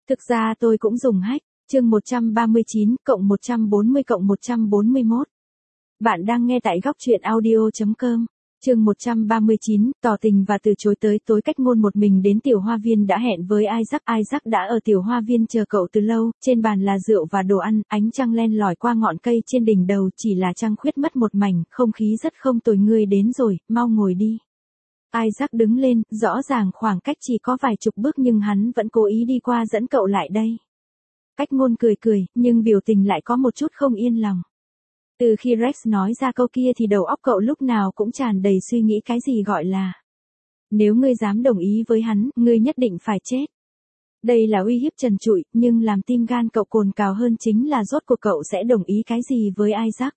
Thực ra tôi cũng dùng hack. Chương 139 cộng 140 cộng 141. Bạn đang nghe tại góc truyện audio.com. Chương 139, tỏ tình và từ chối tới tối. Cách Ngôn một mình đến tiểu hoa viên đã hẹn với Isaac. Isaac đã ở tiểu hoa viên chờ cậu từ lâu, trên bàn là rượu và đồ ăn, ánh trăng len lỏi qua ngọn cây trên đỉnh đầu, chỉ là trăng khuyết mất một mảnh, không khí rất không tồi. Ngươi đến rồi, mau ngồi đi. Isaac đứng lên, rõ ràng khoảng cách chỉ có vài chục bước nhưng hắn vẫn cố ý đi qua dẫn cậu lại đây. Cách Ngôn cười cười, nhưng biểu tình lại có một chút không yên lòng. Từ khi Rex nói ra câu kia thì đầu óc cậu lúc nào cũng tràn đầy suy nghĩ cái gì gọi là: nếu ngươi dám đồng ý với hắn, ngươi nhất định phải chết. Đây là uy hiếp trần trụi, nhưng làm tim gan cậu cồn cào hơn chính là rốt cuộc cậu sẽ đồng ý cái gì với Isaac.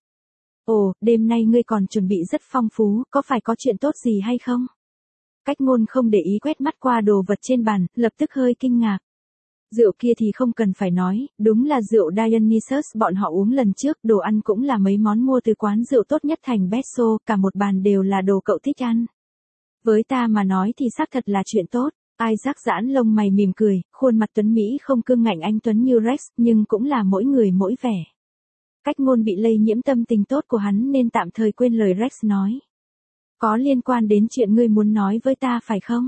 Ồ, đêm nay ngươi còn chuẩn bị rất phong phú, có phải có chuyện tốt gì hay không? Cách Ngôn không để ý quét mắt qua đồ vật trên bàn, lập tức hơi kinh ngạc. Rượu kia thì không cần phải nói, đúng là rượu Dionysus bọn họ uống lần trước, đồ ăn cũng là mấy món mua từ quán rượu tốt nhất thành Besso, cả một bàn đều là đồ cậu thích ăn. Với ta mà nói thì xác thật là chuyện tốt. Isaac giãn lông mày mỉm cười, khuôn mặt tuấn Mỹ không cương ngạnh anh tuấn như Rex, nhưng cũng là mỗi người mỗi vẻ. Cách Ngôn bị lây nhiễm tâm tình tốt của hắn nên tạm thời quên lời Rex nói. Có liên quan đến chuyện ngươi muốn nói với ta phải không?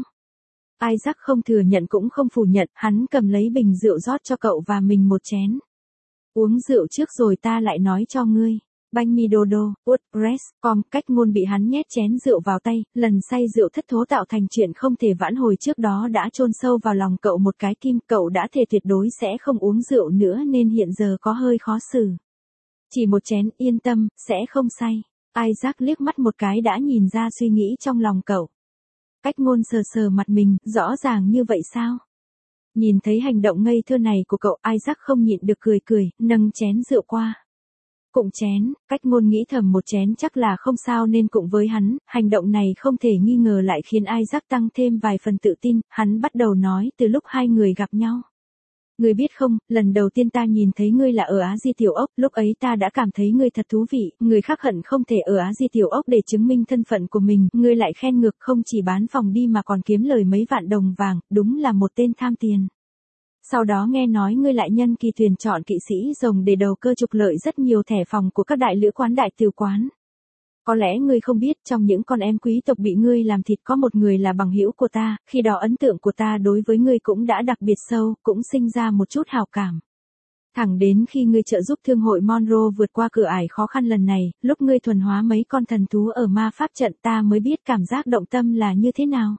Isaac không thừa nhận cũng không phủ nhận, hắn cầm lấy bình rượu rót cho cậu và mình một chén. Uống rượu trước rồi ta lại nói cho ngươi. Banh mi đô đô, út, Rex, Cách Ngôn bị hắn nhét chén rượu vào tay, lần say rượu thất thố tạo thành chuyện không thể vãn hồi trước đó đã chôn sâu vào lòng cậu một cái kim, cậu đã thề tuyệt đối sẽ không uống rượu nữa nên hiện giờ có hơi khó xử. Chỉ một chén, yên tâm, sẽ không say. Isaac liếc mắt một cái đã nhìn ra suy nghĩ trong lòng cậu. Cách Ngôn sờ sờ mặt mình, rõ ràng như vậy sao? Nhìn thấy hành động ngây thơ này của cậu, Isaac không nhịn được cười cười, nâng chén rượu qua. Cụng chén, Cách Ngôn nghĩ thầm một chén chắc là không sao nên cụng với hắn, hành động này không thể nghi ngờ lại khiến Isaac tăng thêm vài phần tự tin, hắn bắt đầu nói từ lúc hai người gặp nhau. Ngươi biết không, lần đầu tiên ta nhìn thấy ngươi là ở Á Di Tiểu Ốc, lúc ấy ta đã cảm thấy ngươi thật thú vị, người khác hận không thể ở Á Di Tiểu Ốc để chứng minh thân phận của mình, ngươi lại khen ngược không chỉ bán phòng đi mà còn kiếm lời mấy vạn đồng vàng, đúng là một tên tham tiền. Sau đó nghe nói ngươi lại nhân kỳ tuyển chọn kỵ sĩ rồng để đầu cơ trục lợi rất nhiều thẻ phòng của các đại lữ quán đại tiểu quán. Có lẽ ngươi không biết, trong những con em quý tộc bị ngươi làm thịt có một người là bằng hữu của ta, khi đó ấn tượng của ta đối với ngươi cũng đã đặc biệt sâu, cũng sinh ra một chút hào cảm. Thẳng đến khi ngươi trợ giúp thương hội Monroe vượt qua cửa ải khó khăn lần này, lúc ngươi thuần hóa mấy con thần thú ở ma pháp trận ta mới biết cảm giác động tâm là như thế nào.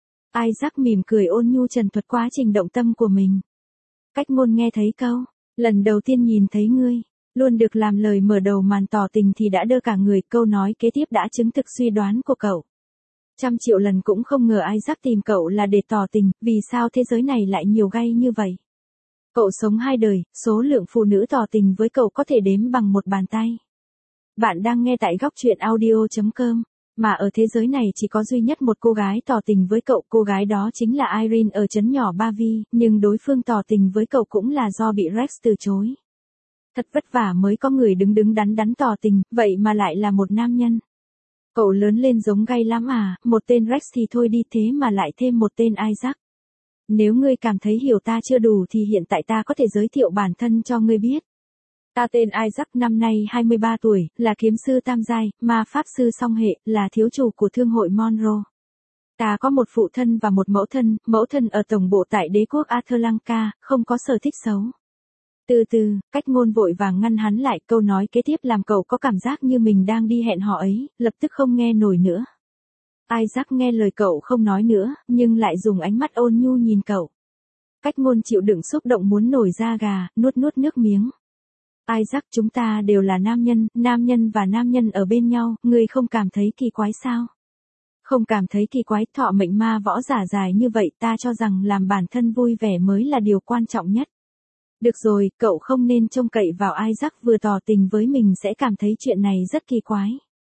Isaac mỉm cười ôn nhu trần thuật quá trình động tâm của mình. Cách Ngôn nghe thấy câu, lần đầu tiên nhìn thấy ngươi, luôn được làm lời mở đầu màn tỏ tình thì đã đơ cả người, câu nói kế tiếp đã chứng thực suy đoán của cậu. 100 triệu lần cũng không ngờ Isaac tìm cậu là để tỏ tình, vì sao thế giới này lại nhiều gay như vậy? Cậu sống 2 đời, số lượng phụ nữ tỏ tình với cậu có thể đếm bằng một bàn tay. Bạn đang nghe tại góc truyện audio.com, mà ở thế giới này chỉ có duy nhất một cô gái tỏ tình với cậu, cô gái đó chính là Irene ở trấn nhỏ Bavi, nhưng đối phương tỏ tình với cậu cũng là do bị Rex từ chối. Thật vất vả mới có người đứng đứng đắn đắn tỏ tình, vậy mà lại là một nam nhân. Cậu lớn lên giống gay lắm à, một tên Rex thì thôi đi thế mà lại thêm một tên Isaac. Nếu ngươi cảm thấy hiểu ta chưa đủ thì hiện tại ta có thể giới thiệu bản thân cho ngươi biết. Ta tên Isaac, năm nay 23 tuổi, là kiếm sư tam giai, ma pháp sư song hệ, là thiếu chủ của thương hội Monroe. Ta có một phụ thân và một mẫu thân ở tổng bộ tại đế quốc Athlanca, không có sở thích xấu. Từ từ, Cách Ngôn vội vàng ngăn hắn lại, câu nói kế tiếp làm cậu có cảm giác như mình đang đi hẹn hò ấy, lập tức không nghe nổi nữa. Isaac nghe lời cậu không nói nữa, nhưng lại dùng ánh mắt ôn nhu nhìn cậu. Cách Ngôn chịu đựng xúc động muốn nổi da gà, nuốt nước miếng. Isaac, chúng ta đều là nam nhân và nam nhân ở bên nhau, ngươi không cảm thấy kỳ quái sao? Không cảm thấy kỳ quái, thọ mệnh ma võ giả dài như vậy, ta cho rằng làm bản thân vui vẻ mới là điều quan trọng nhất. Được rồi, cậu không nên trông cậy vào Isaac vừa tỏ tình với mình sẽ cảm thấy chuyện này rất kỳ quái.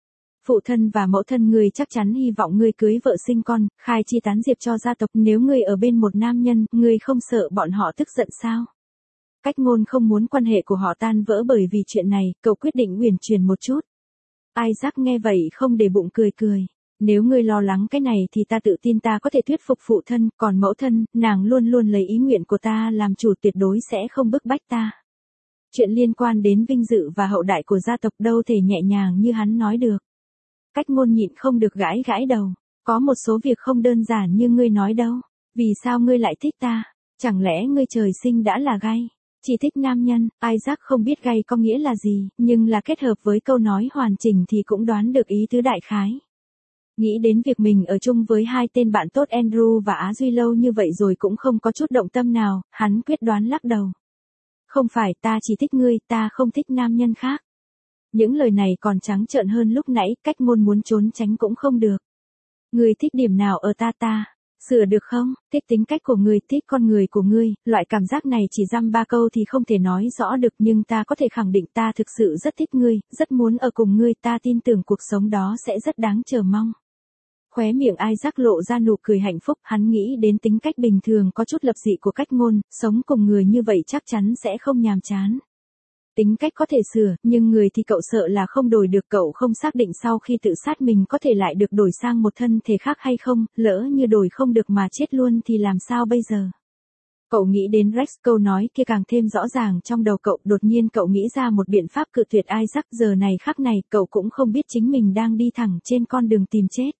Phụ thân và mẫu thân ngươi chắc chắn hy vọng ngươi cưới vợ sinh con, khai chi tán diệp cho gia tộc, nếu ngươi ở bên một nam nhân, ngươi không sợ bọn họ tức giận sao? Cách Ngôn không muốn quan hệ của họ tan vỡ bởi vì chuyện này, cậu quyết định uyển chuyển một chút. Isaac nghe vậy không để bụng cười cười. Nếu ngươi lo lắng cái này thì ta tự tin ta có thể thuyết phục phụ thân, còn mẫu thân, nàng luôn luôn lấy ý nguyện của ta làm chủ, tuyệt đối sẽ không bức bách ta. Chuyện liên quan đến vinh dự và hậu đại của gia tộc đâu thể nhẹ nhàng như hắn nói được. Cách Ngôn nhịn không được gãi gãi đầu. Có một số việc không đơn giản như ngươi nói đâu. Vì sao ngươi lại thích ta? Chẳng lẽ ngươi trời sinh đã là gay? Chỉ thích nam nhân. Isaac không biết gay có nghĩa là gì, nhưng là kết hợp với câu nói hoàn chỉnh thì cũng đoán được ý tứ đại khái. Nghĩ đến việc mình ở chung với hai tên bạn tốt Andrew và Á Duy lâu như vậy rồi cũng không có chút động tâm nào, hắn quyết đoán lắc đầu. Không phải, ta chỉ thích ngươi, ta không thích nam nhân khác. Những lời này còn trắng trợn hơn lúc nãy, Cách Ngôn muốn trốn tránh cũng không được. Ngươi thích điểm nào ở ta? Sửa được không? Thích tính cách của ngươi, thích con người của ngươi, loại cảm giác này chỉ dăm ba câu thì không thể nói rõ được, nhưng ta có thể khẳng định ta thực sự rất thích ngươi, rất muốn ở cùng ngươi, ta tin tưởng cuộc sống đó sẽ rất đáng chờ mong. Khóe miệng Isaac lộ ra nụ cười hạnh phúc, hắn nghĩ đến tính cách bình thường có chút lập dị của Cách Ngôn, sống cùng người như vậy chắc chắn sẽ không nhàm chán. Tính cách có thể sửa, nhưng người thì cậu sợ là không đổi được, cậu không xác định sau khi tự sát mình có thể lại được đổi sang một thân thể khác hay không, lỡ như đổi không được mà chết luôn thì làm sao bây giờ? Cậu nghĩ đến Rex, câu nói kia càng thêm rõ ràng trong đầu cậu, đột nhiên cậu nghĩ ra một biện pháp cự tuyệt Isaac, giờ này khắc này cậu cũng không biết chính mình đang đi thẳng trên con đường tìm chết.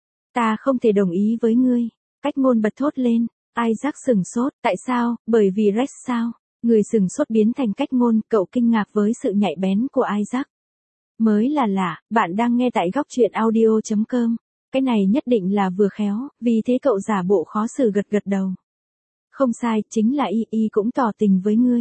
Ta không thể đồng ý với ngươi. Cách Ngôn bật thốt lên. Isaac sửng sốt, tại sao, bởi vì Rex sao? Người sửng sốt biến thành Cách Ngôn, cậu kinh ngạc với sự nhạy bén của Isaac. Mới là lạ, bạn đang nghe tại góc truyện audio.com. Cái này nhất định là vừa khéo, vì thế cậu giả bộ khó xử gật gật đầu. Không sai, chính là y cũng tỏ tình với ngươi.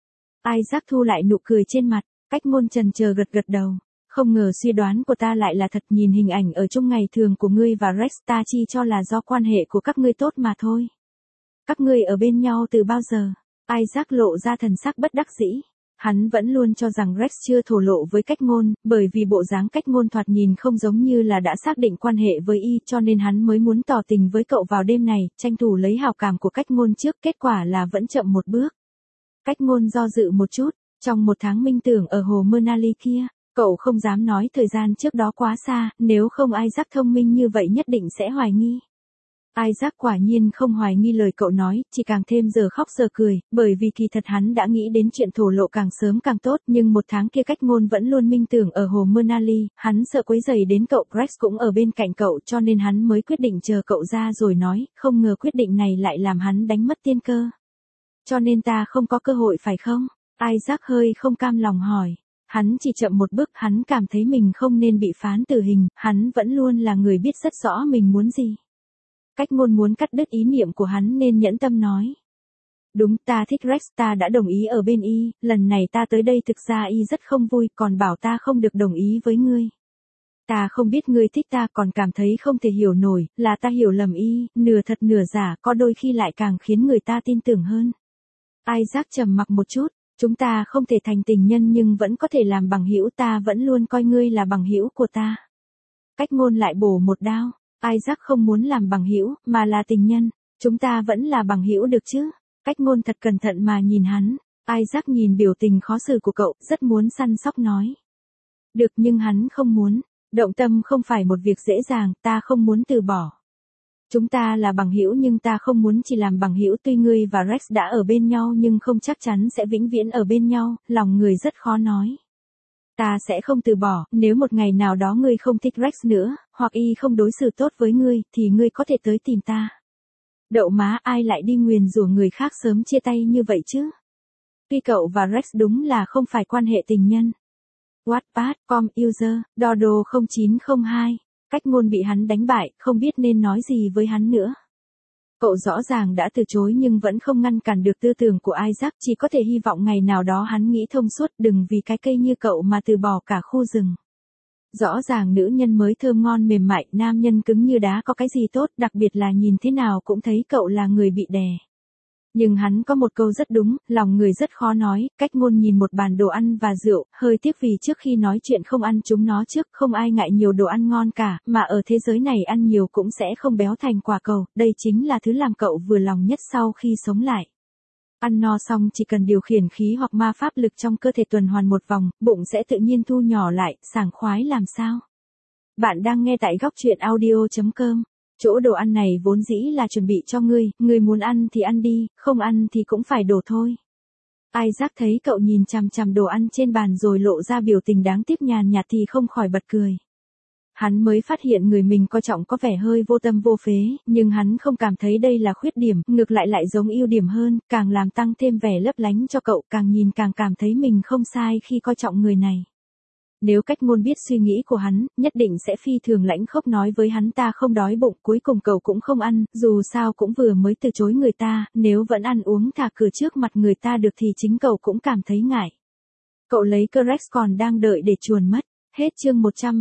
Isaac thu lại nụ cười trên mặt, Cách Ngôn chần chờ gật gật đầu. Không ngờ suy đoán của ta lại là thật, nhìn hình ảnh ở chung ngày thường của ngươi và Rex ta chỉ cho là do quan hệ của các ngươi tốt mà thôi. Các ngươi ở bên nhau từ bao giờ? Isaac lộ ra thần sắc bất đắc dĩ. Hắn vẫn luôn cho rằng Rex chưa thổ lộ với Cách Ngôn, bởi vì bộ dáng Cách Ngôn thoạt nhìn không giống như là đã xác định quan hệ với y, cho nên hắn mới muốn tỏ tình với cậu vào đêm này, tranh thủ lấy hào cảm của Cách Ngôn trước, kết quả là vẫn chậm một bước. Cách Ngôn do dự một chút, trong một tháng minh tưởng ở hồ Manali kia. Cậu không dám nói thời gian trước đó quá xa, nếu không Isaac thông minh như vậy nhất định sẽ hoài nghi. Isaac quả nhiên không hoài nghi lời cậu nói, chỉ càng thêm giờ khóc giờ cười, bởi vì kỳ thật hắn đã nghĩ đến chuyện thổ lộ càng sớm càng tốt, nhưng một tháng kia Cách Ngôn vẫn luôn minh tưởng ở hồ Manali, hắn sợ quấy rầy đến cậu, Rex cũng ở bên cạnh cậu cho nên hắn mới quyết định chờ cậu ra rồi nói, không ngờ quyết định này lại làm hắn đánh mất tiên cơ. Cho nên ta không có cơ hội phải không? Isaac hơi không cam lòng hỏi. Hắn chỉ chậm một bước, hắn cảm thấy mình không nên bị phán tử hình, hắn vẫn luôn là người biết rất rõ mình muốn gì. Cách Ngôn muốn cắt đứt ý niệm của hắn nên nhẫn tâm nói. Đúng, ta thích Rex, ta đã đồng ý ở bên y, lần này ta tới đây thực ra y rất không vui, còn bảo ta không được đồng ý với ngươi. Ta không biết ngươi thích ta, còn cảm thấy không thể hiểu nổi, là ta hiểu lầm y, nửa thật nửa giả, có đôi khi lại càng khiến người ta tin tưởng hơn. Isaac trầm mặc một chút. Chúng ta không thể thành tình nhân nhưng vẫn có thể làm bằng hữu, ta vẫn luôn coi ngươi là bằng hữu của ta. Cách Ngôn lại bổ một đao. Isaac không muốn làm bằng hữu, mà là tình nhân. Chúng ta vẫn là bằng hữu được chứ? Cách Ngôn thật cẩn thận mà nhìn hắn. Isaac nhìn biểu tình khó xử của cậu, rất muốn săn sóc nói. Được, nhưng hắn không muốn. Động tâm không phải một việc dễ dàng, ta không muốn từ bỏ. Chúng ta là bằng hữu nhưng ta không muốn chỉ làm bằng hữu, tuy ngươi và Rex đã ở bên nhau nhưng không chắc chắn sẽ vĩnh viễn ở bên nhau, lòng người rất khó nói. Ta sẽ không từ bỏ, nếu một ngày nào đó ngươi không thích Rex nữa, hoặc y không đối xử tốt với ngươi, thì ngươi có thể tới tìm ta. Đậu má, ai lại đi nguyền rủa người khác sớm chia tay như vậy chứ? Tuy cậu và Rex đúng là không phải quan hệ tình nhân. Wattpad, com user, Dodo 0902. Cách Ngôn bị hắn đánh bại, không biết nên nói gì với hắn nữa. Cậu rõ ràng đã từ chối nhưng vẫn không ngăn cản được tư tưởng của Isaac, chỉ có thể hy vọng ngày nào đó hắn nghĩ thông suốt, đừng vì cái cây như cậu mà từ bỏ cả khu rừng. Rõ ràng nữ nhân mới thơm ngon mềm mại, nam nhân cứng như đá có cái gì tốt, đặc biệt là nhìn thế nào cũng thấy cậu là người bị đè. Nhưng hắn có một câu rất đúng, lòng người rất khó nói. Cách Ngôn nhìn một bàn đồ ăn và rượu, hơi tiếc vì trước khi nói chuyện không ăn chúng nó trước, không ai ngại nhiều đồ ăn ngon cả, mà ở thế giới này ăn nhiều cũng sẽ không béo thành quả cầu, đây chính là thứ làm cậu vừa lòng nhất sau khi sống lại. Ăn no xong chỉ cần điều khiển khí hoặc ma pháp lực trong cơ thể tuần hoàn một vòng, bụng sẽ tự nhiên thu nhỏ lại, sảng khoái làm sao. Bạn đang nghe tại góc truyện audio.com. Chỗ đồ ăn này vốn dĩ là chuẩn bị cho ngươi muốn ăn thì ăn đi, không ăn thì cũng phải đổ thôi. Isaac thấy cậu nhìn chằm chằm đồ ăn trên bàn rồi lộ ra biểu tình đáng tiếc nhàn nhạt thì không khỏi bật cười. Hắn mới phát hiện người mình coi trọng có vẻ hơi vô tâm vô phế, nhưng hắn không cảm thấy đây là khuyết điểm, ngược lại lại giống ưu điểm hơn, càng làm tăng thêm vẻ lấp lánh cho cậu, càng nhìn càng cảm thấy mình không sai khi coi trọng người này. Nếu cách ngôn biết suy nghĩ của hắn, nhất định sẽ phi thường lãnh khốc nói với hắn ta không đói bụng, cuối cùng cậu cũng không ăn, dù sao cũng vừa mới từ chối người ta, nếu vẫn ăn uống thả cửa trước mặt người ta được thì chính cậu cũng cảm thấy ngại. Cậu lấy cơ Rex còn đang đợi để chuồn mất. Hết chương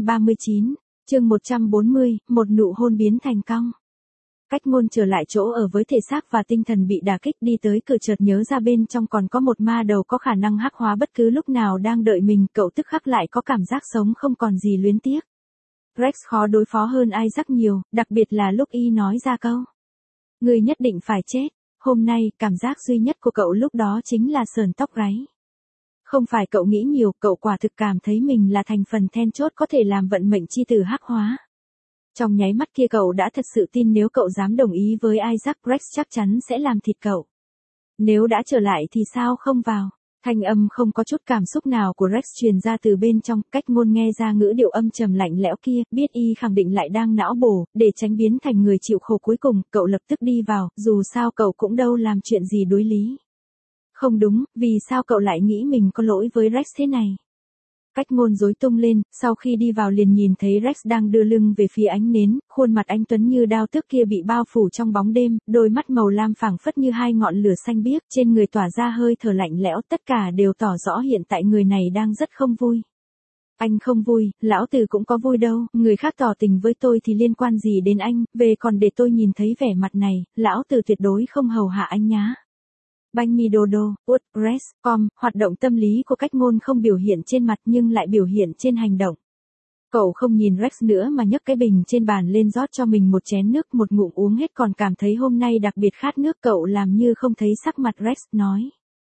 139, chương 140, một nụ hôn biến thành cong. Cách ngôn trở lại chỗ ở với thể xác và tinh thần bị đả kích, đi tới cửa chợt nhớ ra bên trong còn có một ma đầu có khả năng hắc hóa bất cứ lúc nào đang đợi mình, cậu tức khắc lại có cảm giác sống không còn gì luyến tiếc. Rex khó đối phó hơn Isaac nhiều, đặc biệt là lúc y nói ra câu "Ngươi nhất định phải chết", hôm nay cảm giác duy nhất của cậu lúc đó chính là sởn tóc gáy. Không phải cậu nghĩ nhiều, cậu quả thực cảm thấy mình là thành phần then chốt có thể làm vận mệnh chi tử hắc hóa. Trong nháy mắt kia cậu đã thật sự tin nếu cậu dám đồng ý với Isaac, Rex chắc chắn sẽ làm thịt cậu. Nếu đã trở lại thì sao không vào? Thanh âm không có chút cảm xúc nào của Rex truyền ra từ bên trong, cách ngôn nghe ra ngữ điệu âm trầm lạnh lẽo kia, biết y khẳng định lại đang não bổ, để tránh biến thành người chịu khổ cuối cùng, cậu lập tức đi vào, dù sao cậu cũng đâu làm chuyện gì đối lý. Không đúng, vì sao cậu lại nghĩ mình có lỗi với Rex thế này? Cách ngôn rối tung lên, sau khi đi vào liền nhìn thấy Rex đang đưa lưng về phía ánh nến, khuôn mặt anh tuấn như đao tước kia bị bao phủ trong bóng đêm, đôi mắt màu lam phảng phất như hai ngọn lửa xanh biếc, trên người tỏa ra hơi thở lạnh lẽo, tất cả đều tỏ rõ hiện tại người này đang rất không vui. Anh không vui, lão tử cũng có vui đâu, người khác tỏ tình với tôi thì liên quan gì đến anh, về còn để tôi nhìn thấy vẻ mặt này, lão tử tuyệt đối không hầu hạ anh nhá. Banh mi đô đô, Rex, hoạt động tâm lý của cách ngôn không biểu hiện trên mặt nhưng lại biểu hiện trên hành động. Cậu không nhìn Rex nữa mà nhấc cái bình trên bàn lên rót cho mình một chén nước, một ngụm uống hết còn cảm thấy hôm nay đặc biệt khát nước, cậu làm như không thấy sắc mặt Rex, nói.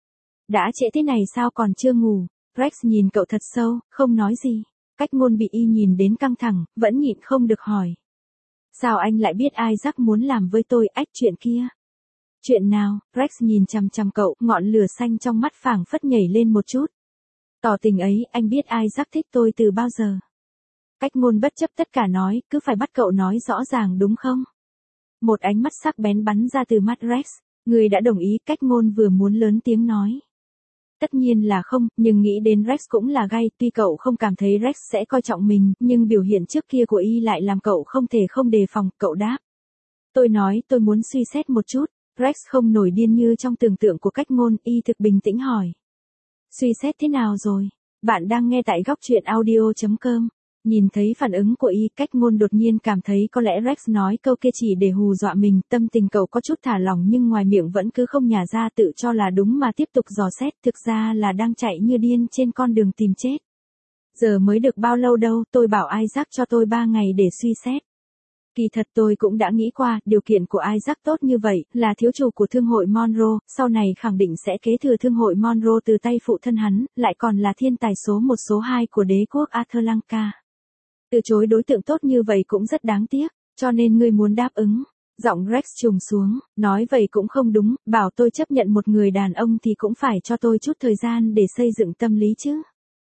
Đã trễ thế này sao còn chưa ngủ? Rex nhìn cậu thật sâu, không nói gì. Cách ngôn bị y nhìn đến căng thẳng, vẫn nhịn không được hỏi. Sao anh lại biết Isaac muốn làm với tôi, chuyện kia? Chuyện nào? Rex nhìn chằm chằm cậu, ngọn lửa xanh trong mắt phảng phất nhảy lên một chút. Tỏ tình ấy, anh biết Isaac thích tôi từ bao giờ? Cách ngôn bất chấp tất cả nói, cứ phải bắt cậu nói rõ ràng đúng không? Một ánh mắt sắc bén bắn ra từ mắt Rex. Người đã đồng ý, cách ngôn vừa muốn lớn tiếng nói. Tất nhiên là không, nhưng nghĩ đến Rex cũng là gay, tuy cậu không cảm thấy Rex sẽ coi trọng mình, nhưng biểu hiện trước kia của y lại làm cậu không thể không đề phòng, cậu đáp. Tôi nói tôi muốn suy xét một chút. Rex không nổi điên như trong tưởng tượng của cách ngôn, y thực bình tĩnh hỏi. Suy xét thế nào rồi? Bạn đang nghe tại góc truyện audio.com. Nhìn thấy phản ứng của y, cách ngôn đột nhiên cảm thấy có lẽ Rex nói câu kia chỉ để hù dọa mình, tâm tình cậu có chút thả lỏng nhưng ngoài miệng vẫn cứ không nhả ra, tự cho là đúng mà tiếp tục dò xét, thực ra là đang chạy như điên trên con đường tìm chết. Giờ mới được bao lâu đâu, tôi bảo Isaac cho tôi 3 ngày để suy xét. Kỳ thật tôi cũng đã nghĩ qua, điều kiện của Isaac tốt như vậy, là thiếu chủ của thương hội Monroe, sau này khẳng định sẽ kế thừa thương hội Monroe từ tay phụ thân hắn, lại còn là thiên tài số 1 số 2 của đế quốc Atlanca. Từ chối đối tượng tốt như vậy cũng rất đáng tiếc, cho nên ngươi muốn đáp ứng. Giọng Rex trùng xuống, nói vậy cũng không đúng, bảo tôi chấp nhận một người đàn ông thì cũng phải cho tôi chút thời gian để xây dựng tâm lý chứ.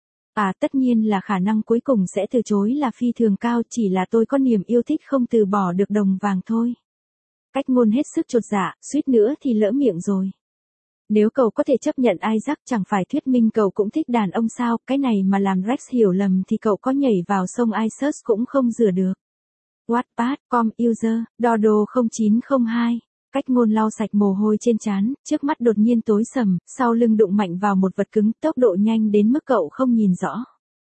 Tất nhiên là khả năng cuối cùng sẽ từ chối là phi thường cao, chỉ là tôi có niềm yêu thích không từ bỏ được đồng vàng thôi. Cách ngôn hết sức chột dạ, suýt nữa thì lỡ miệng rồi. Nếu cậu có thể chấp nhận Isaac chẳng phải thuyết minh cậu cũng thích đàn ông sao, cái này mà làm Rex hiểu lầm thì cậu có nhảy vào sông Isus cũng không rửa được. Wattpad.com user, Dodo 0902. Cách ngôn lau sạch mồ hôi trên trán, trước mắt đột nhiên tối sầm, sau lưng đụng mạnh vào một vật cứng, tốc độ nhanh đến mức cậu không nhìn rõ.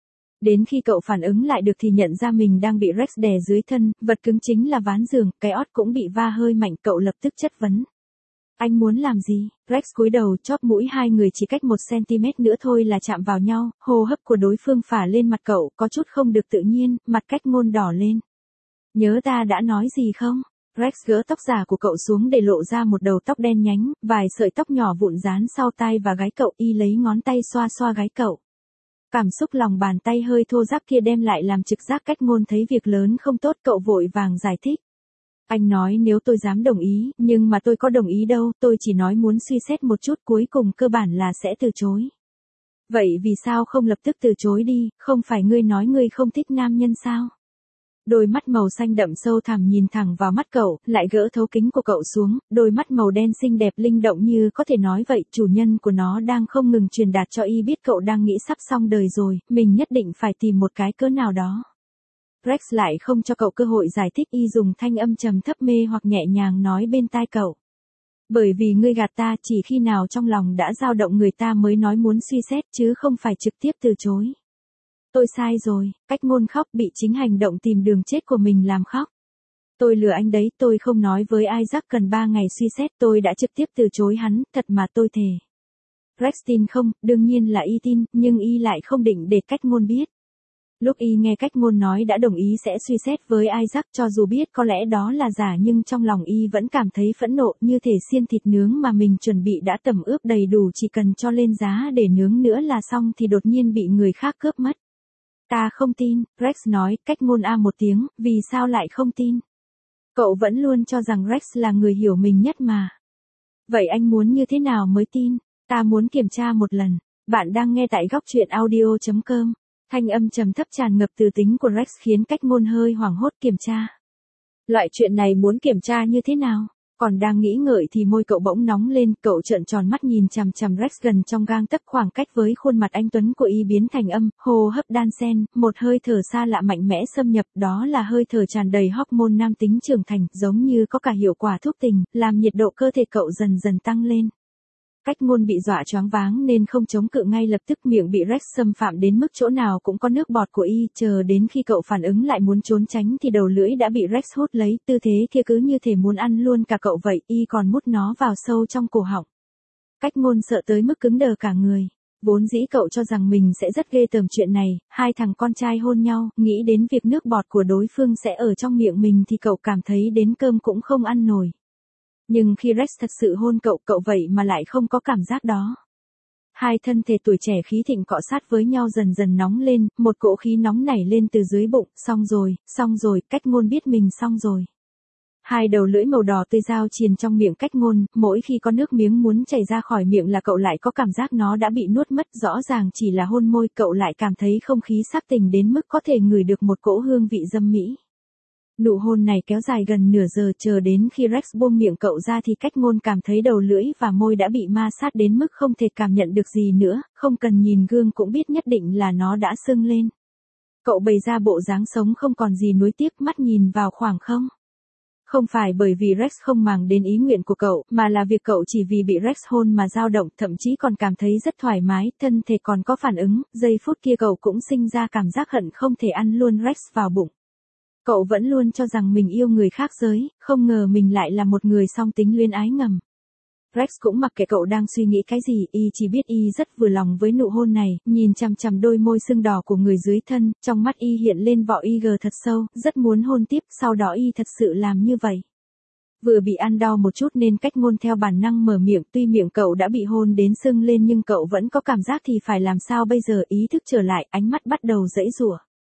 Đến khi cậu phản ứng lại được thì nhận ra mình đang bị Rex đè dưới thân, vật cứng chính là ván giường, cái ót cũng bị va hơi mạnh, cậu lập tức chất vấn. Anh muốn làm gì? Rex cúi đầu, chóp mũi hai người chỉ cách 1 cm nữa thôi là chạm vào nhau, hô hấp của đối phương phả lên mặt cậu, có chút không được tự nhiên, mặt cách ngôn đỏ lên. Nhớ ta đã nói gì không? Rex gỡ tóc giả của cậu xuống để lộ ra một đầu tóc đen nhánh, vài sợi tóc nhỏ vụn dán sau tai và gáy cậu, y lấy ngón tay xoa xoa gáy cậu. Cảm xúc lòng bàn tay hơi thô ráp kia đem lại làm trực giác cách ngôn thấy việc lớn không tốt, cậu vội vàng giải thích. Anh nói nếu tôi dám đồng ý, nhưng mà tôi có đồng ý đâu, tôi chỉ nói muốn suy xét một chút, cuối cùng cơ bản là sẽ từ chối. Vậy vì sao không lập tức từ chối đi, không phải ngươi nói ngươi không thích nam nhân sao? Đôi mắt màu xanh đậm sâu thẳm nhìn thẳng vào mắt cậu, lại gỡ thấu kính của cậu xuống, đôi mắt màu đen xinh đẹp linh động như có thể nói vậy, chủ nhân của nó đang không ngừng truyền đạt cho y biết cậu đang nghĩ sắp xong đời rồi, mình nhất định phải tìm một cái cớ nào đó. Rex lại không cho cậu cơ hội giải thích, y dùng thanh âm trầm thấp mê hoặc nhẹ nhàng nói bên tai cậu. Bởi vì ngươi gạt ta, chỉ khi nào trong lòng đã dao động người ta mới nói muốn suy xét chứ không phải trực tiếp từ chối. Tôi sai rồi, cách ngôn khóc, bị chính hành động tìm đường chết của mình làm khóc. Tôi lừa anh đấy, tôi không nói với Isaac cần 3 ngày suy xét, tôi đã trực tiếp từ chối hắn, thật mà tôi thề. Rex tin không, đương nhiên là y tin, nhưng y lại không định để cách ngôn biết. Lúc y nghe cách ngôn nói đã đồng ý sẽ suy xét với Isaac, cho dù biết có lẽ đó là giả nhưng trong lòng y vẫn cảm thấy phẫn nộ, như thể xiên thịt nướng mà mình chuẩn bị đã tẩm ướp đầy đủ, chỉ cần cho lên giá để nướng nữa là xong thì đột nhiên bị người khác cướp mất. Ta không tin, Rex nói, cách ngôn một tiếng, vì sao lại không tin? Cậu vẫn luôn cho rằng Rex là người hiểu mình nhất mà. Vậy anh muốn như thế nào mới tin? Ta muốn kiểm tra một lần. Bạn đang nghe tại góc truyện audio.com. Thanh âm trầm thấp tràn ngập từ tính của Rex khiến cách ngôn hơi hoảng hốt. Kiểm tra. Loại chuyện này muốn kiểm tra như thế nào? Còn đang nghĩ ngợi thì môi cậu bỗng nóng lên, cậu trợn tròn mắt nhìn chằm chằm Rex gần trong gang tấc, khoảng cách với khuôn mặt anh tuấn của y biến thành âm, hô hấp đan xen, một hơi thở xa lạ mạnh mẽ xâm nhập, đó là hơi thở tràn đầy hormone nam tính trưởng thành, giống như có cả hiệu quả thuốc tình, làm nhiệt độ cơ thể cậu dần dần tăng lên. Cách ngôn bị dọa choáng váng nên không chống cự ngay lập tức, miệng bị Rex xâm phạm đến mức chỗ nào cũng có nước bọt của y, chờ đến khi cậu phản ứng lại muốn trốn tránh thì đầu lưỡi đã bị Rex hút lấy, tư thế kia cứ như thể muốn ăn luôn cả cậu vậy, y còn mút nó vào sâu trong cổ họng. Cách ngôn sợ tới mức cứng đờ cả người. Vốn dĩ cậu cho rằng mình sẽ rất ghê tởm chuyện này, hai thằng con trai hôn nhau, nghĩ đến việc nước bọt của đối phương sẽ ở trong miệng mình thì cậu cảm thấy đến cơm cũng không ăn nổi. Nhưng khi Rex thật sự hôn cậu, cậu vậy mà lại không có cảm giác đó. Hai thân thể tuổi trẻ khí thịnh cọ sát với nhau dần dần nóng lên, một cỗ khí nóng nảy lên từ dưới bụng, xong rồi, cách ngôn biết mình xong rồi. Hai đầu lưỡi màu đỏ tươi dao triền trong miệng cách ngôn, mỗi khi có nước miếng muốn chảy ra khỏi miệng là cậu lại có cảm giác nó đã bị nuốt mất, rõ ràng chỉ là hôn môi, cậu lại cảm thấy không khí sắc tình đến mức có thể ngửi được một cỗ hương vị dâm mỹ. Nụ hôn này kéo dài gần nửa giờ, chờ đến khi Rex buông miệng cậu ra thì cách ngôn cảm thấy đầu lưỡi và môi đã bị ma sát đến mức không thể cảm nhận được gì nữa, không cần nhìn gương cũng biết nhất định là nó đã sưng lên. Cậu bày ra bộ dáng sống không còn gì nuối tiếc, mắt nhìn vào khoảng không. Không phải bởi vì Rex không màng đến ý nguyện của cậu, mà là việc cậu chỉ vì bị Rex hôn mà dao động, thậm chí còn cảm thấy rất thoải mái, thân thể còn có phản ứng, giây phút kia cậu cũng sinh ra cảm giác hận không thể ăn luôn Rex vào bụng. Cậu vẫn luôn cho rằng mình yêu người khác giới, không ngờ mình lại là một người song tính luyến ái ngầm. Rex cũng mặc kệ cậu đang suy nghĩ cái gì, y chỉ biết y rất vừa lòng với nụ hôn này, nhìn chằm chằm đôi môi sưng đỏ của người dưới thân, trong mắt y hiện lên vỏ IG thật sâu, rất muốn hôn tiếp, sau đó y thật sự làm như vậy. Vừa bị ăn đau một chút nên cách ngôn theo bản năng mở miệng, tuy miệng cậu đã bị hôn đến sưng lên nhưng cậu vẫn có cảm giác thì phải làm sao bây giờ, ý thức trở lại, ánh mắt bắt đầu giãy giụa.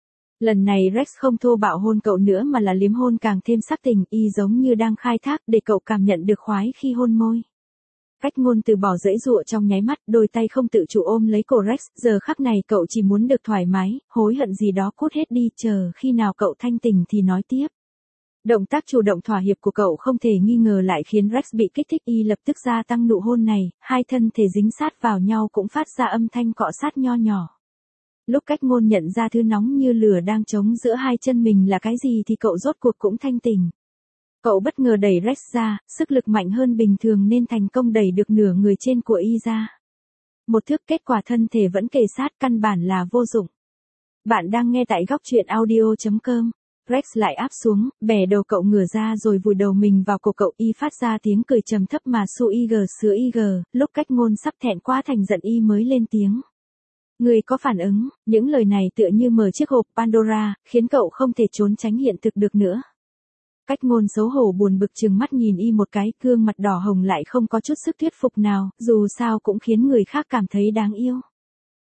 Lần này Rex không thô bạo hôn cậu nữa mà là liếm hôn càng thêm sắc tình, y giống như đang khai thác để cậu cảm nhận được khoái khi hôn môi. Cách ngôn từ bỏ giãy giụa trong nháy mắt, đôi tay không tự chủ ôm lấy cổ Rex, giờ khắc này cậu chỉ muốn được thoải mái, hối hận gì đó cút hết đi, chờ khi nào cậu thanh tỉnh thì nói tiếp. Động tác chủ động thỏa hiệp của cậu không thể nghi ngờ lại khiến Rex bị kích thích, y lập tức gia tăng nụ hôn này, hai thân thể dính sát vào nhau cũng phát ra âm thanh cọ sát nho nhỏ. Lúc cách ngôn nhận ra thứ nóng như lửa đang chống giữa hai chân mình là cái gì thì cậu rốt cuộc cũng thanh tỉnh. Cậu bất ngờ đẩy Rex ra, sức lực mạnh hơn bình thường nên thành công đẩy được nửa người trên của y ra. Một thước, kết quả thân thể vẫn kề sát, căn bản là vô dụng. Bạn đang nghe tại góc truyện audio.com. Rex lại áp xuống, bẻ đầu cậu ngửa ra rồi vùi đầu mình vào cổ cậu, y phát ra tiếng cười trầm thấp mà su ig sứa ig, lúc cách ngôn sắp thẹn quá thành giận y mới lên tiếng. Người có phản ứng, những lời này tựa như mở chiếc hộp Pandora, khiến cậu không thể trốn tránh hiện thực được nữa. Cách ngôn xấu hổ buồn bực trừng mắt nhìn y một cái, gương mặt đỏ hồng lại không có chút sức thuyết phục nào, dù sao cũng khiến người khác cảm thấy đáng yêu.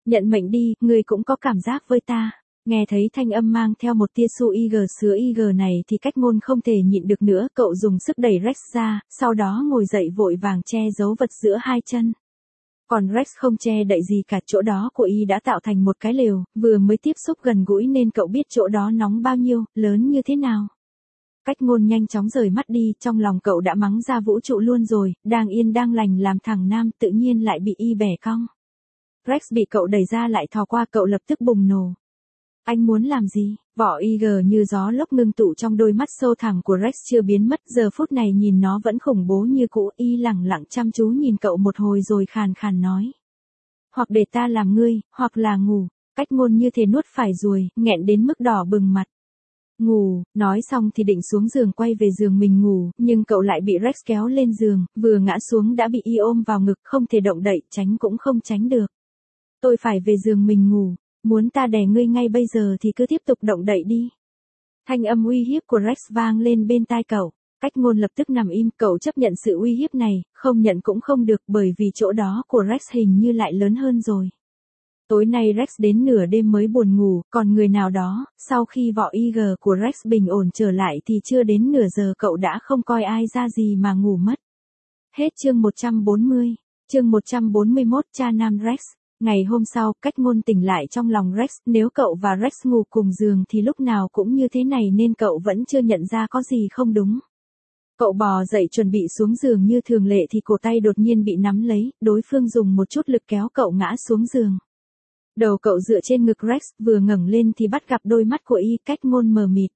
Nhận mệnh đi, ngươi cũng có cảm giác với ta. Nghe thấy thanh âm mang theo một tia su ig sứa ig này thì Cách Ngôn không thể nhịn được nữa, cậu dùng sức đẩy Rex ra, sau đó ngồi dậy vội vàng che giấu vật giữa hai chân. Còn Rex không che đậy gì cả, chỗ đó của y đã tạo thành một cái lều, vừa mới tiếp xúc gần gũi nên cậu biết chỗ đó nóng bao nhiêu, lớn như thế nào. Cách Ngôn nhanh chóng rời mắt đi, trong lòng cậu đã mắng ra vũ trụ luôn rồi, đang yên đang lành làm thằng nam tự nhiên lại bị y bẻ cong. Rex bị cậu đẩy ra lại thò qua, cậu lập tức bùng nổ. Anh muốn làm gì? Vỏ IG như gió lốc ngưng tụ trong đôi mắt sâu thẳm của Rex chưa biến mất, giờ phút này nhìn nó vẫn khủng bố như cũ, y lẳng lặng chăm chú nhìn cậu một hồi rồi khàn khàn nói. Hoặc để ta làm ngươi, hoặc là ngủ. Cách Ngôn như thế nuốt phải ruồi, nghẹn đến mức đỏ bừng mặt. Ngủ, nói xong thì định xuống giường quay về giường mình ngủ, nhưng cậu lại bị Rex kéo lên giường, vừa ngã xuống đã bị y ôm vào ngực, không thể động đậy, tránh cũng không tránh được. Tôi phải về giường mình ngủ, muốn ta đè ngươi ngay bây giờ thì cứ tiếp tục động đậy đi. Thanh âm uy hiếp của Rex vang lên bên tai cậu. Cách Ngôn lập tức nằm im, cậu chấp nhận sự uy hiếp này, không nhận cũng không được bởi vì chỗ đó của Rex hình như lại lớn hơn rồi. Tối nay Rex đến nửa đêm mới buồn ngủ, còn người nào đó, sau khi vỏ IG của Rex bình ổn trở lại thì chưa đến nửa giờ cậu đã không coi ai ra gì mà ngủ mất. Hết chương 140, chương 141 cha nam Rex. Ngày hôm sau, Cách Ngôn tỉnh lại trong lòng Rex, nếu cậu và Rex ngủ cùng giường thì lúc nào cũng như thế này nên cậu vẫn chưa nhận ra có gì không đúng. Cậu bò dậy chuẩn bị xuống giường như thường lệ thì cổ tay đột nhiên bị nắm lấy, đối phương dùng một chút lực kéo cậu ngã xuống giường. Đầu cậu dựa trên ngực Rex, vừa ngẩng lên thì bắt gặp đôi mắt của y. Cách Ngôn mờ mịt.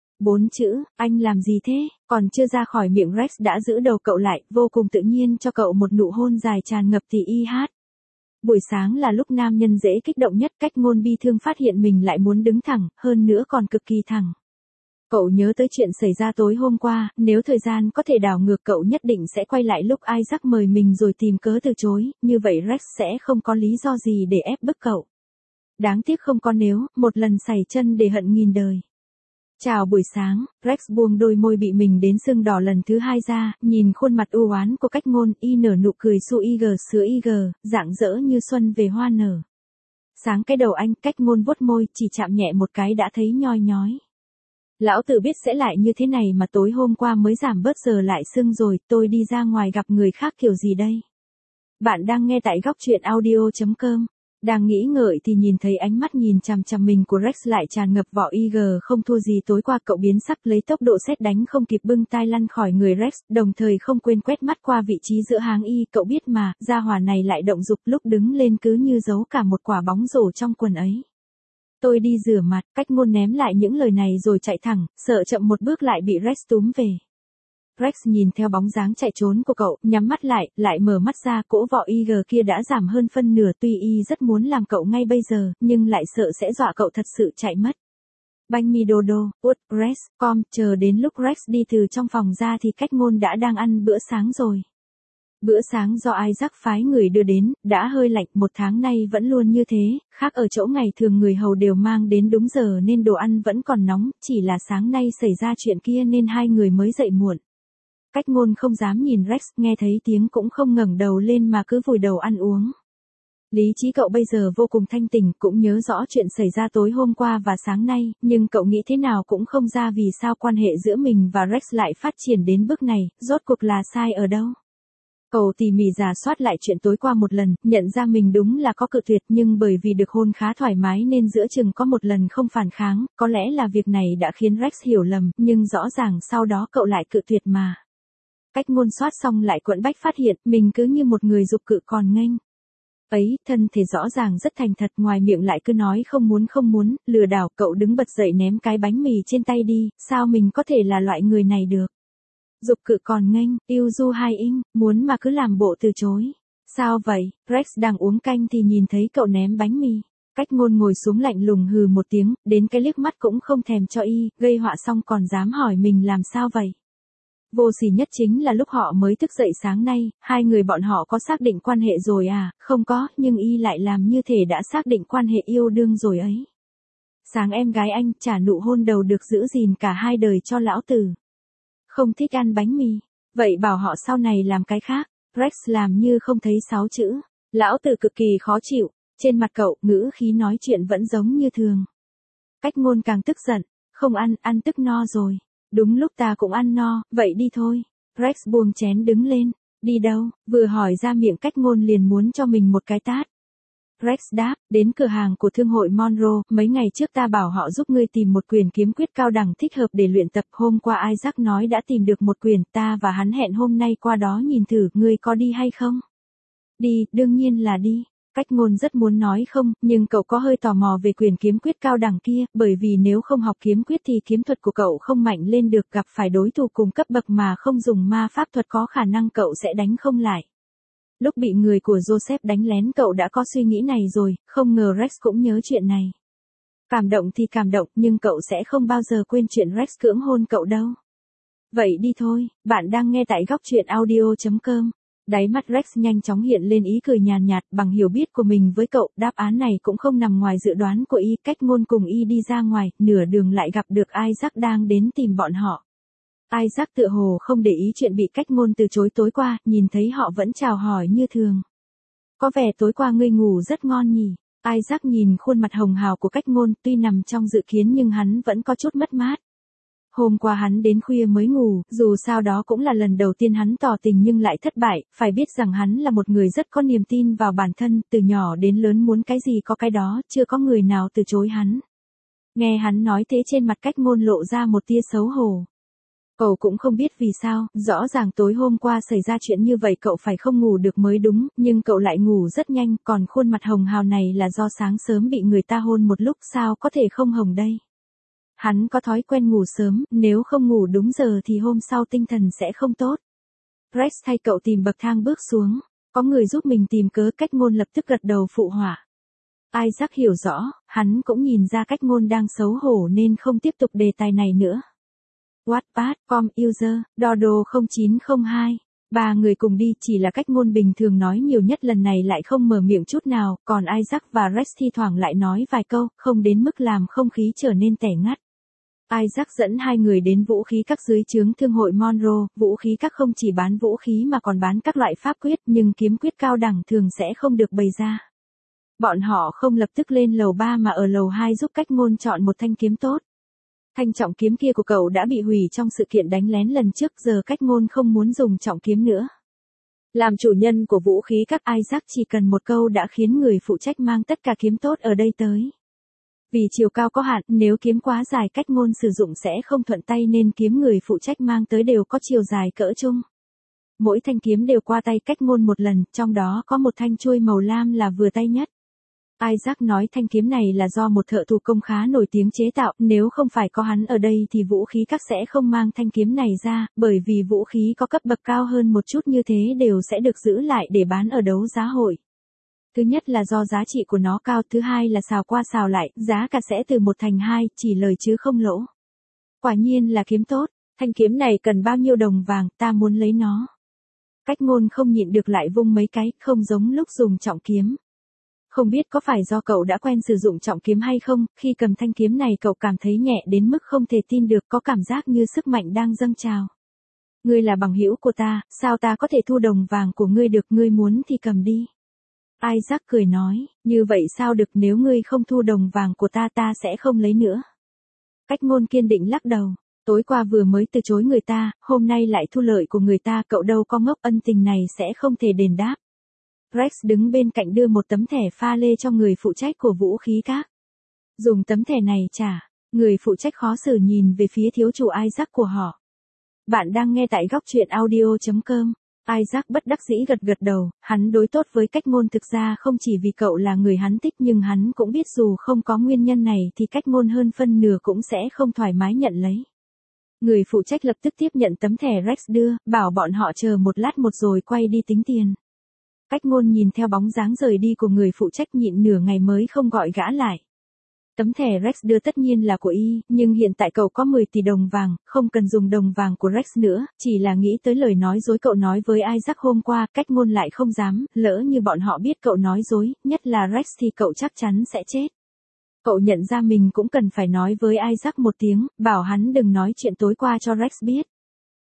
4 chữ, anh làm gì thế? Còn chưa ra khỏi miệng Rex đã giữ đầu cậu lại, vô cùng tự nhiên cho cậu một nụ hôn dài tràn ngập thì y hát. Buổi sáng là lúc nam nhân dễ kích động nhất, Cách Ngôn bi thương phát hiện mình lại muốn đứng thẳng, hơn nữa còn cực kỳ thẳng. Cậu nhớ tới chuyện xảy ra tối hôm qua, nếu thời gian có thể đảo ngược cậu nhất định sẽ quay lại lúc Isaac mời mình rồi tìm cớ từ chối, như vậy Rex sẽ không có lý do gì để ép bức cậu. Đáng tiếc không có nếu, một lần sảy chân để hận nghìn đời. Chào buổi sáng, Rex buông đôi môi bị mình đến sưng đỏ lần thứ hai ra, nhìn khuôn mặt u oán của Cách Ngôn, y nở nụ cười su ig sứa ig, rạng rỡ như xuân về hoa nở. Sáng cái đầu anh, Cách Ngôn vuốt môi, chỉ chạm nhẹ một cái đã thấy nhoi nhói. Lão tử biết sẽ lại như thế này mà tối hôm qua mới giảm bớt giờ lại sưng rồi, tôi đi ra ngoài gặp người khác kiểu gì đây? Bạn đang nghe tại Góc Chuyện Audio.com. Đang nghĩ ngợi thì nhìn thấy ánh mắt nhìn chằm chằm mình của Rex lại tràn ngập vỏ IG, không thua gì tối qua. Cậu biến sắc lấy tốc độ sét đánh không kịp bưng tai lăn khỏi người Rex, đồng thời không quên quét mắt qua vị trí giữa háng y. Cậu biết mà, gia hỏa này lại động dục, lúc đứng lên cứ như giấu cả một quả bóng rổ trong quần ấy. Tôi đi rửa mặt. Cách Ngôn ném lại những lời này rồi chạy thẳng, sợ chậm một bước lại bị Rex túm về. Rex nhìn theo bóng dáng chạy trốn của cậu, nhắm mắt lại mở mắt ra, cỗ vỏ IG kia đã giảm hơn phân nửa, tuy y rất muốn làm cậu ngay bây giờ, nhưng lại sợ sẽ dọa cậu thật sự chạy mất. Banh mi đô đô, út, Rex, chờ đến lúc Rex đi từ trong phòng ra thì Cách Ngôn đã đang ăn bữa sáng rồi. Bữa sáng do Isaac phái người đưa đến, đã hơi lạnh, một tháng nay vẫn luôn như thế, khác ở chỗ ngày thường người hầu đều mang đến đúng giờ nên đồ ăn vẫn còn nóng, chỉ là sáng nay xảy ra chuyện kia nên hai người mới dậy muộn. Cách Ngôn không dám nhìn Rex, nghe thấy tiếng cũng không ngẩng đầu lên mà cứ vùi đầu ăn uống. Lý trí cậu bây giờ vô cùng thanh tỉnh, cũng nhớ rõ chuyện xảy ra tối hôm qua và sáng nay, nhưng cậu nghĩ thế nào cũng không ra vì sao quan hệ giữa mình và Rex lại phát triển đến bước này, rốt cuộc là sai ở đâu. Cậu tỉ mỉ rà soát lại chuyện tối qua một lần, nhận ra mình đúng là có cự tuyệt, nhưng bởi vì được hôn khá thoải mái nên giữa chừng có một lần không phản kháng, có lẽ là việc này đã khiến Rex hiểu lầm, nhưng rõ ràng sau đó cậu lại cự tuyệt mà. Cách Ngôn soát xong lại quẫn bách phát hiện mình cứ như một người dục cự còn nghênh. Ấy, thân thể rõ ràng rất thành thật, ngoài miệng lại cứ nói không muốn, lừa đảo. Cậu đứng bật dậy ném cái bánh mì trên tay đi, sao mình có thể là loại người này được. Dục cự còn nghênh, yêu du hai inh, muốn mà cứ làm bộ từ chối. Sao vậy? Rex đang uống canh thì nhìn thấy cậu ném bánh mì. Cách Ngôn ngồi xuống lạnh lùng hừ một tiếng, đến cái liếc mắt cũng không thèm cho y, gây họa xong còn dám hỏi mình làm sao vậy. Vô sỉ nhất chính là lúc họ mới thức dậy sáng nay, hai người bọn họ có xác định quan hệ rồi à? Không có, nhưng y lại làm như thể đã xác định quan hệ yêu đương rồi ấy. Sáng em gái anh trả nụ hôn đầu được giữ gìn cả hai đời cho lão tử. Không thích ăn bánh mì, vậy bảo họ sau này làm cái khác. Rex làm như không thấy 6 chữ. Lão tử cực kỳ khó chịu. Trên mặt cậu, ngữ khí nói chuyện vẫn giống như thường. Cách ngôn càng tức giận. Không ăn, ăn tức no rồi. Đúng lúc ta cũng ăn no, vậy đi thôi. Rex buông chén đứng lên. Đi đâu? Vừa hỏi ra miệng cách ngôn liền muốn cho mình một cái tát. Rex đáp, đến cửa hàng của thương hội Monroe, mấy ngày trước ta bảo họ giúp ngươi tìm một quyển kiếm quyết cao đẳng thích hợp để luyện tập. Hôm qua Isaac nói đã tìm được một quyển, ta và hắn hẹn hôm nay qua đó nhìn thử, ngươi có đi hay không? Đi, đương nhiên là đi. Cách ngôn rất muốn nói không, nhưng cậu có hơi tò mò về quyền kiếm quyết cao đẳng kia, bởi vì nếu không học kiếm quyết thì kiếm thuật của cậu không mạnh lên được, gặp phải đối thủ cùng cấp bậc mà không dùng ma pháp thuật có khả năng cậu sẽ đánh không lại. Lúc bị người của Joseph đánh lén cậu đã có suy nghĩ này rồi, không ngờ Rex cũng nhớ chuyện này. Cảm động thì cảm động, nhưng cậu sẽ không bao giờ quên chuyện Rex cưỡng hôn cậu đâu. Vậy đi thôi, bạn đang nghe tại góc truyện audio.com. Đáy mắt Rex nhanh chóng hiện lên ý cười nhàn nhạt, bằng hiểu biết của mình với cậu, đáp án này cũng không nằm ngoài dự đoán của y. Cách ngôn cùng y đi ra ngoài, nửa đường lại gặp được Isaac đang đến tìm bọn họ. Isaac tựa hồ không để ý chuyện bị cách ngôn từ chối tối qua, nhìn thấy họ vẫn chào hỏi như thường. Có vẻ tối qua ngươi ngủ rất ngon nhỉ. Isaac nhìn khuôn mặt hồng hào của cách ngôn, tuy nằm trong dự kiến nhưng hắn vẫn có chút mất mát. Hôm qua hắn đến khuya mới ngủ, dù sao đó cũng là lần đầu tiên hắn tỏ tình nhưng lại thất bại, phải biết rằng hắn là một người rất có niềm tin vào bản thân, từ nhỏ đến lớn muốn cái gì có cái đó, chưa có người nào từ chối hắn. Nghe hắn nói thế trên mặt cách ngôn lộ ra một tia xấu hổ. Cậu cũng không biết vì sao, rõ ràng tối hôm qua xảy ra chuyện như vậy cậu phải không ngủ được mới đúng, nhưng cậu lại ngủ rất nhanh, còn khuôn mặt hồng hào này là do sáng sớm bị người ta hôn một lúc, sao có thể không hồng đây. Hắn có thói quen ngủ sớm, nếu không ngủ đúng giờ thì hôm sau tinh thần sẽ không tốt. Rex thay cậu tìm bậc thang bước xuống, có người giúp mình tìm cớ, cách ngôn lập tức gật đầu phụ họa. Isaac hiểu rõ, hắn cũng nhìn ra cách ngôn đang xấu hổ nên không tiếp tục đề tài này nữa. Wattpad.com user, Dodo 0902. Ba người cùng đi, chỉ là cách ngôn bình thường nói nhiều nhất lần này lại không mở miệng chút nào, còn Isaac và Rex thi thoảng lại nói vài câu, không đến mức làm không khí trở nên tẻ ngắt. Isaac dẫn hai người đến vũ khí các dưới trướng thương hội Monroe, vũ khí các không chỉ bán vũ khí mà còn bán các loại pháp quyết, nhưng kiếm quyết cao đẳng thường sẽ không được bày ra. Bọn họ không lập tức lên lầu 3 mà ở lầu 2 giúp cách ngôn chọn một thanh kiếm tốt. Thanh trọng kiếm kia của cậu đã bị hủy trong sự kiện đánh lén lần trước, giờ cách ngôn không muốn dùng trọng kiếm nữa. Làm chủ nhân của vũ khí các, Isaac chỉ cần một câu đã khiến người phụ trách mang tất cả kiếm tốt ở đây tới. Vì chiều cao có hạn, nếu kiếm quá dài cách ngôn sử dụng sẽ không thuận tay nên kiếm người phụ trách mang tới đều có chiều dài cỡ chung. Mỗi thanh kiếm đều qua tay cách ngôn một lần, trong đó có một thanh chuôi màu lam là vừa tay nhất. Isaac nói thanh kiếm này là do một thợ thủ công khá nổi tiếng chế tạo, nếu không phải có hắn ở đây thì vũ khí các sẽ không mang thanh kiếm này ra, bởi vì vũ khí có cấp bậc cao hơn một chút như thế đều sẽ được giữ lại để bán ở đấu giá hội. Thứ nhất là do giá trị của nó cao, thứ hai là xào qua xào lại, giá cả sẽ từ 1 thành 2, chỉ lời chứ không lỗ. Quả nhiên là kiếm tốt, thanh kiếm này cần bao nhiêu đồng vàng, ta muốn lấy nó. Cách ngôn không nhịn được lại vung mấy cái, không giống lúc dùng trọng kiếm. Không biết có phải do cậu đã quen sử dụng trọng kiếm hay không, khi cầm thanh kiếm này cậu cảm thấy nhẹ đến mức không thể tin được, có cảm giác như sức mạnh đang dâng trào. Ngươi là bằng hữu của ta, sao ta có thể thu đồng vàng của ngươi được, ngươi muốn thì cầm đi. Isaac cười nói, như vậy sao được, nếu ngươi không thu đồng vàng của ta ta sẽ không lấy nữa. Cách ngôn kiên định lắc đầu, tối qua vừa mới từ chối người ta, hôm nay lại thu lợi của người ta, cậu đâu có ngốc, ân tình này sẽ không thể đền đáp. Rex đứng bên cạnh đưa một tấm thẻ pha lê cho người phụ trách của vũ khí các. Dùng tấm thẻ này trả, người phụ trách khó xử nhìn về phía thiếu chủ Isaac của họ. Bạn đang nghe tại góc truyện audio.com. Isaac bất đắc dĩ gật gật đầu, hắn đối tốt với cách ngôn thực ra không chỉ vì cậu là người hắn thích nhưng hắn cũng biết dù không có nguyên nhân này thì cách ngôn hơn phân nửa cũng sẽ không thoải mái nhận lấy. Người phụ trách lập tức tiếp nhận tấm thẻ Rex đưa, bảo bọn họ chờ một lát một rồi quay đi tính tiền. Cách ngôn nhìn theo bóng dáng rời đi của người phụ trách nhịn nửa ngày mới không gọi gã lại. Tấm thẻ Rex đưa tất nhiên là của y, nhưng hiện tại cậu có 10 tỷ đồng vàng, không cần dùng đồng vàng của Rex nữa, chỉ là nghĩ tới lời nói dối cậu nói với Isaac hôm qua, cách ngôn lại không dám, lỡ như bọn họ biết cậu nói dối, nhất là Rex thì cậu chắc chắn sẽ chết. Cậu nhận ra mình cũng cần phải nói với Isaac một tiếng, bảo hắn đừng nói chuyện tối qua cho Rex biết.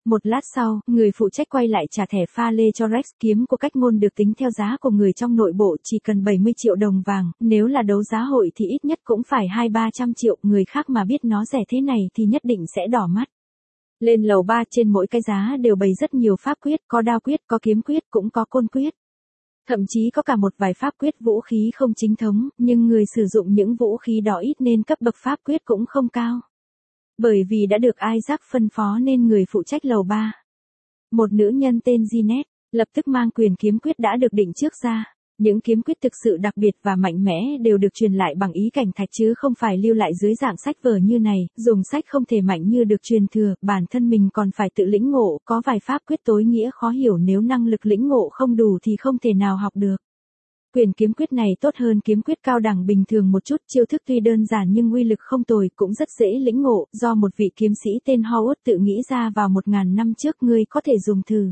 Một lát sau, người phụ trách quay lại trả thẻ pha lê cho Rex. Kiếm của Cách Ngôn được tính theo giá của người trong nội bộ, chỉ cần 70 triệu đồng vàng, nếu là đấu giá hội thì ít nhất cũng phải 200-300 triệu, người khác mà biết nó rẻ thế này thì nhất định sẽ đỏ mắt. Lên lầu 3, trên mỗi cái giá đều bày rất nhiều pháp quyết, có đao quyết, có kiếm quyết, cũng có côn quyết. Thậm chí có cả một vài pháp quyết vũ khí không chính thống, nhưng người sử dụng những vũ khí đó ít nên cấp bậc pháp quyết cũng không cao. Bởi vì đã được Isaac phân phó nên người phụ trách lầu 3, một nữ nhân tên Jeanette, lập tức mang quyền kiếm quyết đã được định trước ra. Những kiếm quyết thực sự đặc biệt và mạnh mẽ đều được truyền lại bằng ý cảnh thạch chứ không phải lưu lại dưới dạng sách vở như này, dùng sách không thể mạnh như được truyền thừa, bản thân mình còn phải tự lĩnh ngộ, có vài pháp quyết tối nghĩa khó hiểu nếu năng lực lĩnh ngộ không đủ thì không thể nào học được. Quyền kiếm quyết này tốt hơn kiếm quyết cao đẳng bình thường một chút, chiêu thức tuy đơn giản nhưng uy lực không tồi, cũng rất dễ lĩnh ngộ, do một vị kiếm sĩ tên Howard tự nghĩ ra vào 1000 năm trước, ngươi có thể dùng thử.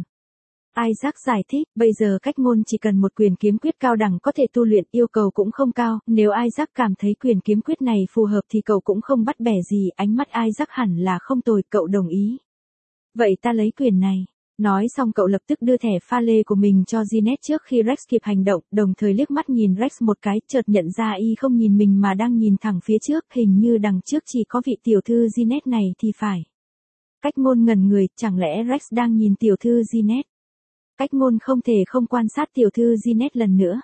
Isaac giải thích, bây giờ Cách Ngôn chỉ cần một quyền kiếm quyết cao đẳng có thể tu luyện, yêu cầu cũng không cao, nếu Isaac cảm thấy quyền kiếm quyết này phù hợp thì cậu cũng không bắt bẻ gì, ánh mắt Isaac hẳn là không tồi, cậu đồng ý. Vậy ta lấy quyền này. Nói xong cậu lập tức đưa thẻ pha lê của mình cho Jeanette trước khi Rex kịp hành động, đồng thời liếc mắt nhìn Rex một cái, chợt nhận ra y không nhìn mình mà đang nhìn thẳng phía trước, hình như đằng trước chỉ có vị tiểu thư Jeanette này thì phải. Cách Ngôn ngẩn người, chẳng lẽ Rex đang nhìn tiểu thư Jeanette? Cách Ngôn không thể không quan sát tiểu thư Jeanette lần nữa.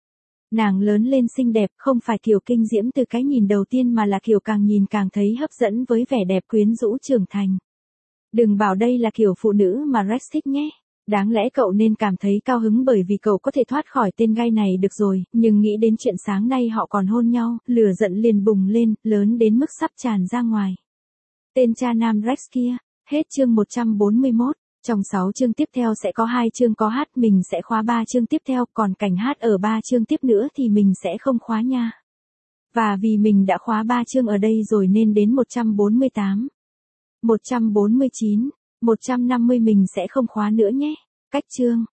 Nàng lớn lên xinh đẹp, không phải kiểu kinh diễm từ cái nhìn đầu tiên mà là kiểu càng nhìn càng thấy hấp dẫn với vẻ đẹp quyến rũ trưởng thành. Đừng bảo đây là kiểu phụ nữ mà Rex thích nhé. Đáng lẽ cậu nên cảm thấy cao hứng bởi vì cậu có thể thoát khỏi tên gai này được rồi, nhưng nghĩ đến chuyện sáng nay họ còn hôn nhau, lửa giận liền bùng lên, lớn đến mức sắp tràn ra ngoài. Tên cha nam Rex kia. Hết chương 141. Trong 6 chương tiếp theo sẽ có 2 chương có hát, mình sẽ khóa 3 chương tiếp theo, còn cảnh hát ở 3 chương tiếp nữa thì mình sẽ không khóa nha. Và vì mình đã khóa 3 chương ở đây rồi nên đến 148, 149, 150 mình sẽ không khóa nữa nhé. Cách chương